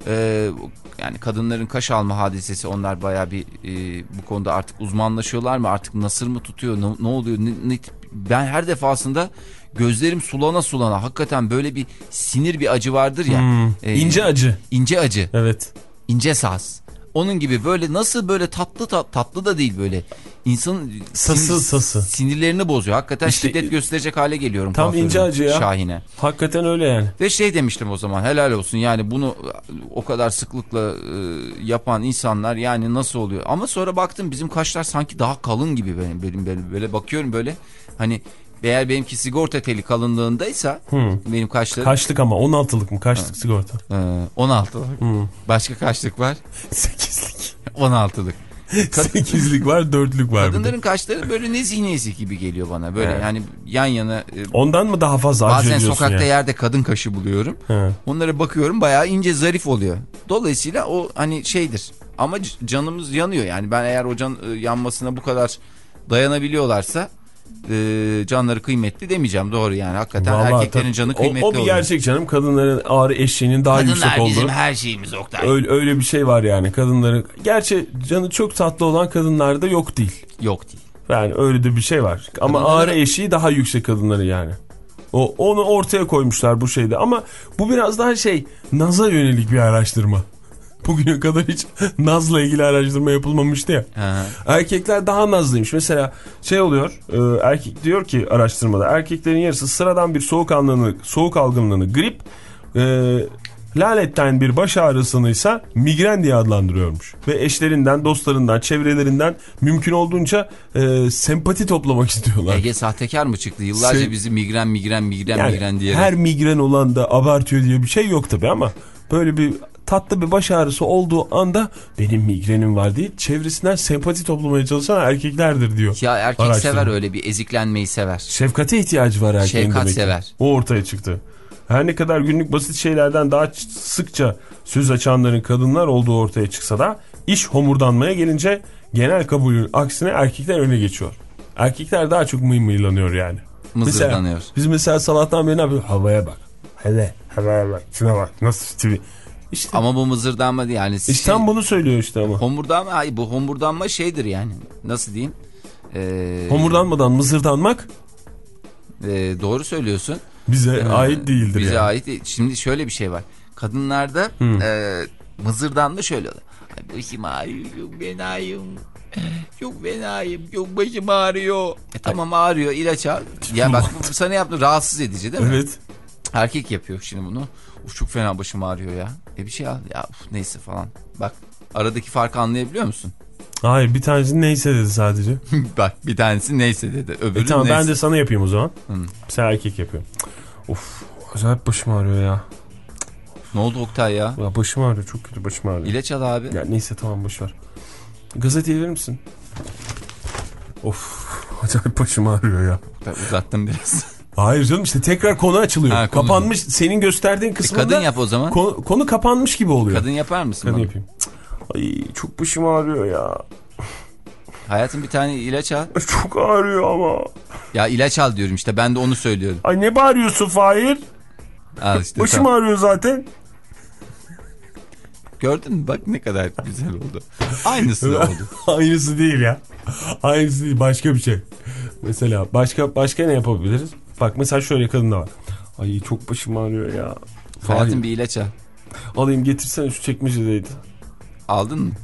e, yani kadınların kaş alma hadisesi, onlar bayağı bir e, bu konuda artık uzmanlaşıyorlar mı? Artık nasır mı tutuyor? Ne, ne oluyor? Ne, ne, ben her defasında gözlerim sulana sulana, hakikaten böyle bir sinir bir acı vardır ya. Hmm, e, ince acı. İnce acı. Evet. İnce saz. Onun gibi böyle nasıl böyle tatlı tat, tatlı da değil böyle. İnsanın sası sinir, sası. Sinirlerini bozuyor. Hakikaten işte, şiddet gösterecek hale geliyorum. Tam ince acı ya. Şahine. Hakikaten öyle yani. Ve şey demiştim o zaman, helal olsun yani bunu o kadar sıklıkla e, yapan insanlar yani nasıl oluyor? Ama sonra baktım bizim kaşlar sanki daha kalın gibi benim. Benim böyle, böyle bakıyorum böyle hani eğer benimki sigorta teli kalınlığındaysa hmm. benim kaşlarım. Kaçlık ama on altılık mı? Kaçlık ha. sigorta? Ee, on altılık. Hmm. Başka kaçlık var? sekizlik. on altılık. sekizlik var, dörtlük var. Kadınların kaşları böyle nezih nezih gibi geliyor bana. Böyle evet. yani yan yana. Ondan mı daha fazla acı ediyorsun? Bazen sokakta yani? Yerde kadın kaşı buluyorum. He. Onlara bakıyorum, bayağı ince, zarif oluyor. Dolayısıyla o hani şeydir. Ama canımız yanıyor yani. Ben eğer o can yanmasına bu kadar dayanabiliyorlarsa e, canları kıymetli demeyeceğim, doğru yani. Hakikaten vallahi erkeklerin canı kıymetli oluyor. O, o bir gerçek canım. Kadınların ağrı eşiğinin daha kadınlar yüksek olduğu. Kadınlar bizim her şeyimiz Oktay. Öyle, öyle bir şey var yani kadınların. Gerçi canı çok tatlı olan kadınlarda yok değil. Yok değil. Yani öyle de bir şey var. Ama kadınların ağrı eşiği daha yüksek kadınları yani. O, onu ortaya koymuşlar bu şeyde. Ama bu biraz daha şey, naza yönelik bir araştırma. Bugüne kadar hiç nazla ilgili araştırma yapılmamıştı ya. Aha. Erkekler daha nazlıymış. Mesela şey oluyor, e, erkek diyor ki araştırmada, erkeklerin yarısı sıradan bir soğuk algınlığını, soğuk algınlığını grip, e, lanetten bir baş ağrısını ise migren diye adlandırıyormuş. Ve eşlerinden, dostlarından, çevrelerinden mümkün olduğunca e, sempati toplamak istiyorlar. Ege sahtekar mı çıktı? Yıllarca Se bizi migren migren migren yani migren diyerek. Her migren olan da abartıyor diye bir şey yok tabii ama böyle bir tatlı bir baş ağrısı olduğu anda benim migrenim var diye çevresinden sempati toplamaya çalışan erkeklerdir diyor. Ya erkek sever, öyle bir eziklenmeyi sever. Şefkate ihtiyacı var erkeğin demek. Şefkat sever. O ortaya çıktı. Her ne kadar günlük basit şeylerden daha sıkça söz açanların kadınlar olduğu ortaya çıksa da iş homurdanmaya gelince genel kabulün aksine erkekler öne geçiyor. Erkekler daha çok mıymıylanıyor yani. Mızırdanıyor. Mesela, biz mesela sabahtan beri ne yapıyoruz? Havaya bak. Hele havaya bak. Şuna bak. Nasıl tipi. İşte, ama bu mızırdanma yani. İşte şey, tam bunu söylüyor işte ama. Homurdanma, hayır, bu homurdanma şeydir yani. Nasıl diyeyim? Ee, Homurdanmadan mızırdanmak. Ee, doğru söylüyorsun. Bize Ee, ait değildir Bize yani. ait değil. Şimdi şöyle bir şey var. Kadınlarda e, mızırdanma şöyle oluyor. Ay başım ağrıyor, çok fenayım. Çok fenayım, çok başım ağrıyor. E tamam ağrıyor, ilaç al. Ya bak bu sana yaptı, rahatsız edici değil mi? Evet. Erkek yapıyor şimdi bunu. Uf çok fena başım ağrıyor ya. E bir şey al ya uf, neyse falan. Bak aradaki farkı anlayabiliyor musun? Hayır, bir tanesi neyse dedi sadece. Bak bir tanesi neyse dedi. Öbürü E tamam neyse. ben de sana yapayım o zaman. Hı. Sen erkek yapıyorum. Of, acayip başım ağrıyor ya. Ne oldu Oktay ya? Ya başım ağrıyor, çok kötü başım ağrıyor. İlaç al abi. Ya neyse tamam, boşver. Gazeteyi verir misin? Of, acayip başım ağrıyor ya. Ben uzattım biraz. Hayır canım, işte tekrar konu açılıyor. Ha, konu. Kapanmış, senin gösterdiğin E, kısmında. kadın yap o zaman. Konu, konu kapanmış gibi oluyor. Kadın yapar mısın? Kadın bana? yapayım. Ay çok başım ağrıyor ya. Hayatım bir tane ilaç al. Çok ağrıyor ama. Ya ilaç al diyorum işte, ben de onu söylüyorum. Ay ne bağırıyorsun Fahir? Al işte, Başım tamam. ağrıyor zaten. Gördün mü bak ne kadar güzel oldu. Aynısı oldu. Aynısı değil ya. Aynısı değil, başka bir şey. Mesela başka başka ne yapabiliriz? Bak mesela şöyle kadın da var. Ay çok başım ağrıyor ya. Hayatım Fahir, bir ilaç al. alayım getirsene, şu çekmecedeydi. Aldın mı?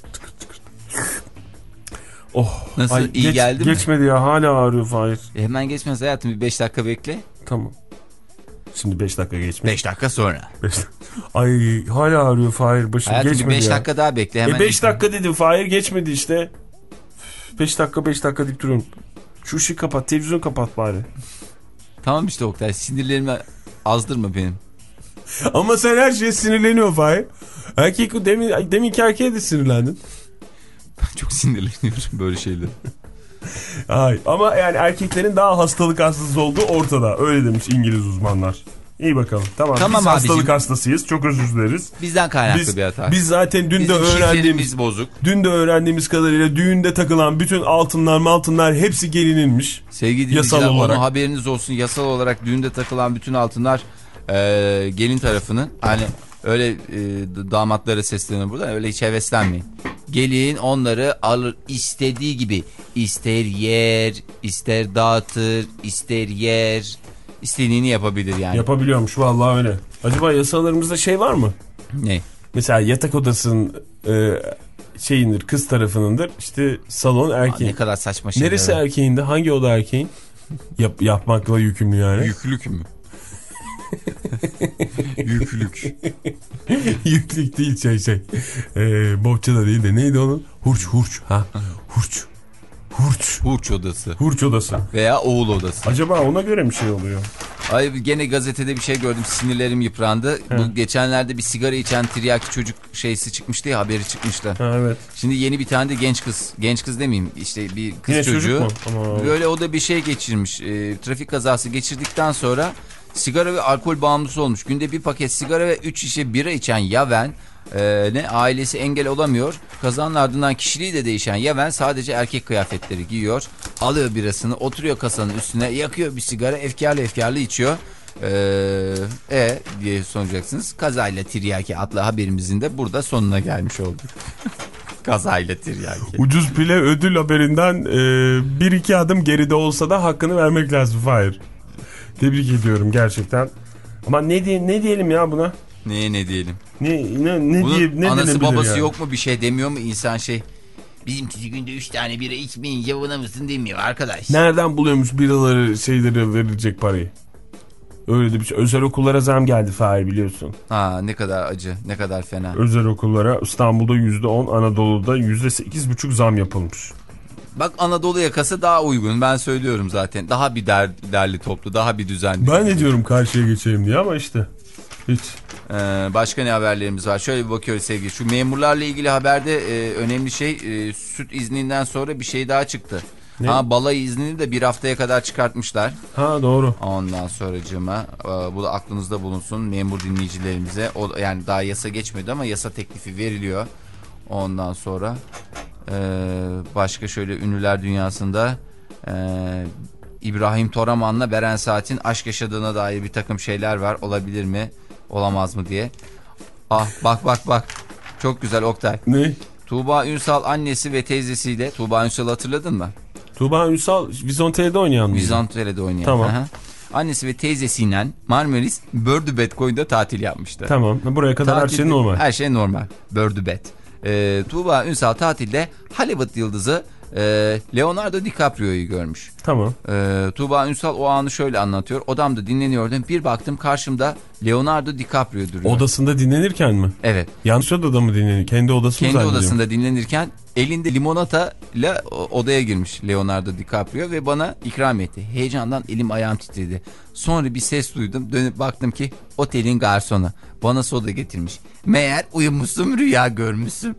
Oh. Nasıl, Ay, iyi geç- geldi mi? Geçmedi ya, hala ağrıyor Fahir. E hemen geçmez hayatım, bir beş dakika bekle. Tamam. Şimdi beş dakika geçmiş. beş dakika sonra. Beş... Ay hala ağrıyor Fahir, başım Hayatım bir geçmedi beş ya. dakika daha bekle. Hemen E beş dakika dedim Fahir, geçmedi işte. beş dakika beş dakika deyip duruyorum. Şu ışığı kapat, televizyonu kapat bari. Tamam işte Oktay, sinirlerimi azdırma benim. Ama sen her şeye sinirleniyor Fahir. Erkek, demin, deminki erkeğe de sinirlendin. Ben çok sinirleniyorum böyle şeylere. Ay, ama yani erkeklerin daha hastalık hastası olduğu ortada. Öyle demiş İngiliz uzmanlar. İyi bakalım. Tamam, Tamam biz abicim. hastalık hastasıyız. Çok özür dileriz. Bizden kaynaklı Biz, bir hata. biz zaten dün Bizim de öğrendiğimiz şifrelerimiz bozuk. dün de öğrendiğimiz kadarıyla düğünde takılan bütün altınlar maltınlar hepsi gelininmiş. Sevgili Yasal dinleyiciler, olarak. onun haberiniz olsun. Yasal olarak düğünde takılan bütün altınlar e, gelin tarafının. Hani öyle e, damatlara sesleniyor burada. Öyle hiç heveslenmeyin. Gelin onları alır istediği gibi. İster yer, ister dağıtır, ister yer. İstediğini yapabilir yani. Yapabiliyormuş vallahi öyle. Acaba yasalarımızda şey var mı? Ne? Mesela yatak odasının e, şeyindir, kız tarafınındır. İşte salon Aa, erkeğin. ne kadar saçma şeyler. Neresi erkeğinde? Hangi oda erkeğin? Yap, yapmakla yükümlü yani. Yüklük mü? Yüklük. Yüklük değil şey şey. Ee, bohçada değil de neydi onun? Hurç hurç. Ha. Hurç. Hurç. Hurç odası. Hurç odası. Veya oğul odası. Acaba ona göre mi şey oluyor? Ay gene gazetede bir şey gördüm, sinirlerim yıprandı. He. Bu geçenlerde bir sigara içen tiryaki çocuk şeysi çıkmıştı ya, haberi çıkmıştı. Ha, evet. Şimdi yeni bir tane de genç kız, genç kız demeyeyim işte bir kız Yine çocuğu. çocuk mu? Ama... Böyle o da bir şey geçirmiş. E, trafik kazası geçirdikten sonra sigara ve alkol bağımlısı olmuş. Günde bir paket sigara ve üç şişe bira içen Yaven e, ne ailesi engel olamıyor. Kazanın ardından kişiliği de değişen Yaven sadece erkek kıyafetleri giyiyor. Alıyor birasını, oturuyor kasanın üstüne, yakıyor bir sigara, efkarlı efkarlı içiyor. Ee, e diye soracaksınız. Kazayla tiryaki adlı haberimizin de burada sonuna gelmiş olduk. Kazayla tiryaki. Ucuz pile ödül haberinden e, bir iki adım geride olsa da hakkını vermek lazım Fahir. Tebrik ediyorum gerçekten. Ama ne diye ne diyelim ya buna? Neye ne diyelim? Ne ne ne Bunun diye ne anası denebilir babası yani? yok mu, bir şey demiyor mu insan şey? Bizimkisi günde üç tane bira içmeyin yavuna mısın demiyor arkadaş. Nereden buluyormuş biraları şeyleri verilecek parayı? Öyle de bir şey. Özel okullara zam geldi Fahir, biliyorsun. Ha ne kadar acı, ne kadar fena. Özel okullara İstanbul'da yüzde on, Anadolu'da yüzde sekiz buçuk zam yapılmış. Bak Anadolu yakası daha uygun, ben söylüyorum zaten. Daha bir der, derli toplu, daha bir düzenli. Ben de diyorum karşıya geçelim diye ama işte hiç. Ee, başka ne haberlerimiz var? Şöyle bir bakıyoruz sevgili. Şu memurlarla ilgili haberde e, önemli şey e, süt izninden sonra bir şey daha çıktı. Ne? Ha balayı iznini de bir haftaya kadar çıkartmışlar. Ha doğru. Ondan sonracığıma e, bu da aklınızda bulunsun memur dinleyicilerimize. O, yani daha yasa geçmedi ama yasa teklifi veriliyor. Ondan sonra e, başka şöyle ünlüler dünyasında e, İbrahim Toraman'la Beren Saat'in aşk yaşadığına dair bir takım şeyler var. Olabilir mi? Olamaz mı diye. Ah bak bak bak. Çok güzel Oktay. Ne? Tuğba Ünsal annesi ve teyzesiyle. Tuğba Ünsal'ı hatırladın mı? Tuğba Ünsal Vizontele'de oynayan mı? Vizontele'de oynayan. Tamam. Aha. Annesi ve teyzesiyle Marmaris Bördübet koyunda tatil yapmıştı. Tamam. Buraya kadar Tatilde, her şey normal. Her şey normal. Bördübet. Ee, Tuğba Ünsal tatilde Hollywood yıldızı e, Leonardo DiCaprio'yu görmüş. Tamam. Ee, Tuğba Ünsal o anı şöyle anlatıyor. Odamda dinleniyordum. Bir baktım karşımda Leonardo DiCaprio duruyor. Odasında dinlenirken mi? Evet. Yanlış odada mı dinleniyor? Kendi odası mı Kendi zannediyorum? odasında dinlenirken elinde limonata ile odaya girmiş Leonardo DiCaprio ve bana ikram etti. Heyecandan elim ayağım titredi. Sonra bir ses duydum. Dönüp baktım ki otelin garsonu. Bana soda getirmiş. Meğer uyumuşsun, rüya görmüşsün.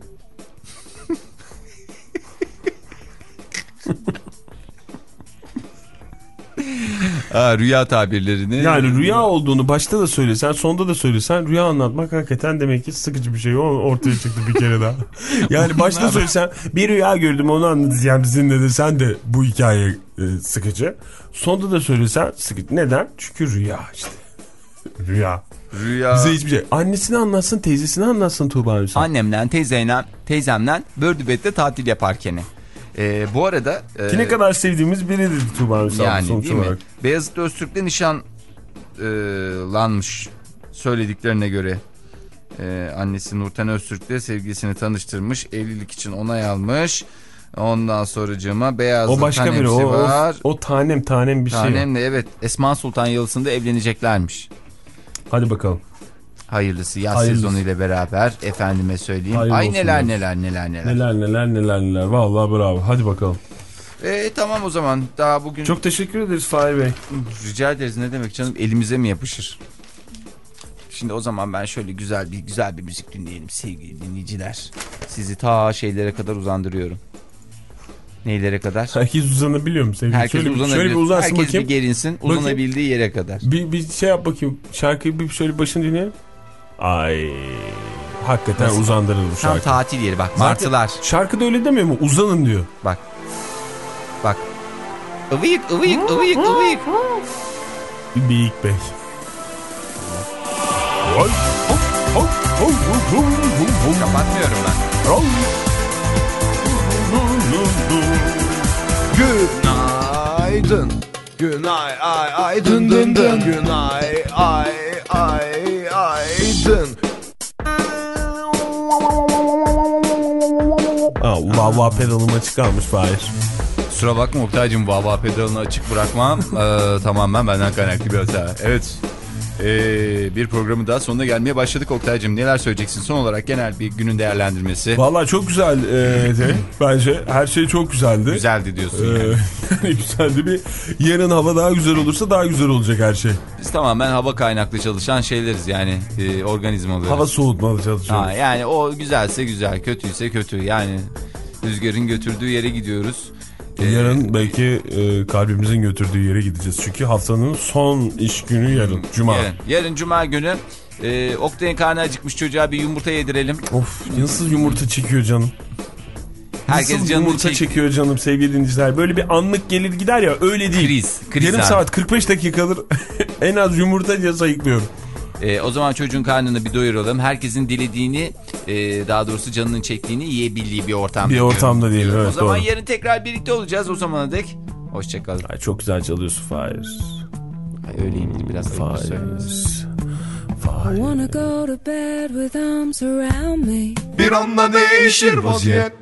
Ha, rüya tabirlerini. Yani rüya olduğunu başta da söylesen, sonda da söylesen, rüya anlatmak hakikaten demek ki sıkıcı bir şey. O ortaya çıktı bir kere daha. Yani başta söylesen bir rüya gördüm onu anlatacağım sizinle de, sen de bu hikaye e, sıkıcı. Sonda da söylesen sıkıcı. Neden? Çünkü rüya işte. Rüya. Rüya. Bize hiçbir şey. Annesini anlatsın, teyzesini anlatsın Tuğba Ünsal. Annemden, teyzemden, teyzemden Bördübet'te tatil yaparken. Ee, bu arada... E, Ki ne kadar sevdiğimiz biridir Tuğba Ünsal yani, sonuç değil mi? olarak. Beyazıt Öztürk'le nişanlanmış söylediklerine göre. Ee, annesi Nurten Öztürk'le sevgilisini tanıştırmış. Evlilik için onay almış. Ondan sonracığıma Beyazıt o başka biri. O, var. o, o tanem tanem bir Tanemle, şey. Tanemle evet. Esma Sultan Yalısı'nda evleneceklermiş. Hadi bakalım. Hayırlısı yaz Hayırlısı. sezonu ile beraber efendime söyleyeyim. Hayırlı Ay olsun neler yani. neler neler neler. Neler neler neler neler. Vallahi bravo. Hadi bakalım. Ee, tamam o zaman. Daha bugün... Çok teşekkür ederiz Fahir Bey. Rica ederiz, ne demek canım, elimize mi yapışır? Şimdi o zaman ben şöyle güzel bir güzel bir müzik dinleyelim sevgili dinleyiciler. Sizi ta şeylere kadar uzandırıyorum. Neylere kadar? Herkes uzanabiliyor mu sevgili? Herkes şöyle, uzanabilir. şöyle bir uzansın Herkes bakayım. bir gerinsin, uzanabildiği yere kadar. Bir, bir şey yap bakayım. Şarkıyı bir şöyle başını dinleyelim. Ay. Hakikaten Nasıl? uzandırır bu Tam şarkı. tatil yeri bak, martılar. Zaten şarkıda öyle demiyor mu? Uzanın diyor. Bak. Bak. Ivıyık ıvıyık ıvıyık ıvıyık. Büyük Bey. Kapatmıyorum ben. Günaydın. Günay ay ay dın dın dın. Günay ay ay ay dın. Aa, vava pedalım açık kalmış Fahir. Kusura bakma Oktay'cığım, vava pedalını açık bırakmam ee, tamamen benden kaynaklı bir hata. Evet. Ee, bir programın daha sonuna gelmeye başladık Oktay'cığım. Neler söyleyeceksin son olarak, genel bir günün değerlendirmesi? Vallahi çok güzel e, de, bence her şey çok güzeldi. Güzeldi diyorsun Ee, yani. yani güzeldi. Bir yarın hava daha güzel olursa daha güzel olacak her şey. Biz tamamen hava kaynaklı çalışan şeyleriz yani, e, organizmaları. Hava soğutmalı çalışıyoruz. Ha, yani o güzelse güzel, kötüyse kötü. Yani rüzgarın götürdüğü yere gidiyoruz. Yarın belki e, kalbimizin götürdüğü yere gideceğiz. Çünkü haftanın son iş günü yarın. Cuma. Yarın, yarın Cuma günü. E, Oktay'ın karnı acıkmış, çocuğa bir yumurta yedirelim. Of, nasıl yumurta çekiyor canım. Herkes Nasıl canını yumurta çek... çekiyor canım sevgili dinleyiciler. Böyle bir anlık gelir gider ya, öyle değil. Kriz. kriz Yarım abi. saat kırk beş dakikadır en az yumurta diye sayıklıyorum. E, o zaman çocuğun karnını bir doyuralım. Herkesin dilediğini, e, daha doğrusu canının çektiğini yiyebildiği bir ortamda. Bir ortamda değil, evet, O zaman doğru. yarın tekrar birlikte olacağız, o zamana dek. Hoşçakalın. Ay, çok güzel çalıyorsun Fahir. Ay, öyleyimdir biraz. Fahir. I wanna go to bed with arms around me. Bir anda değişir vaziyet.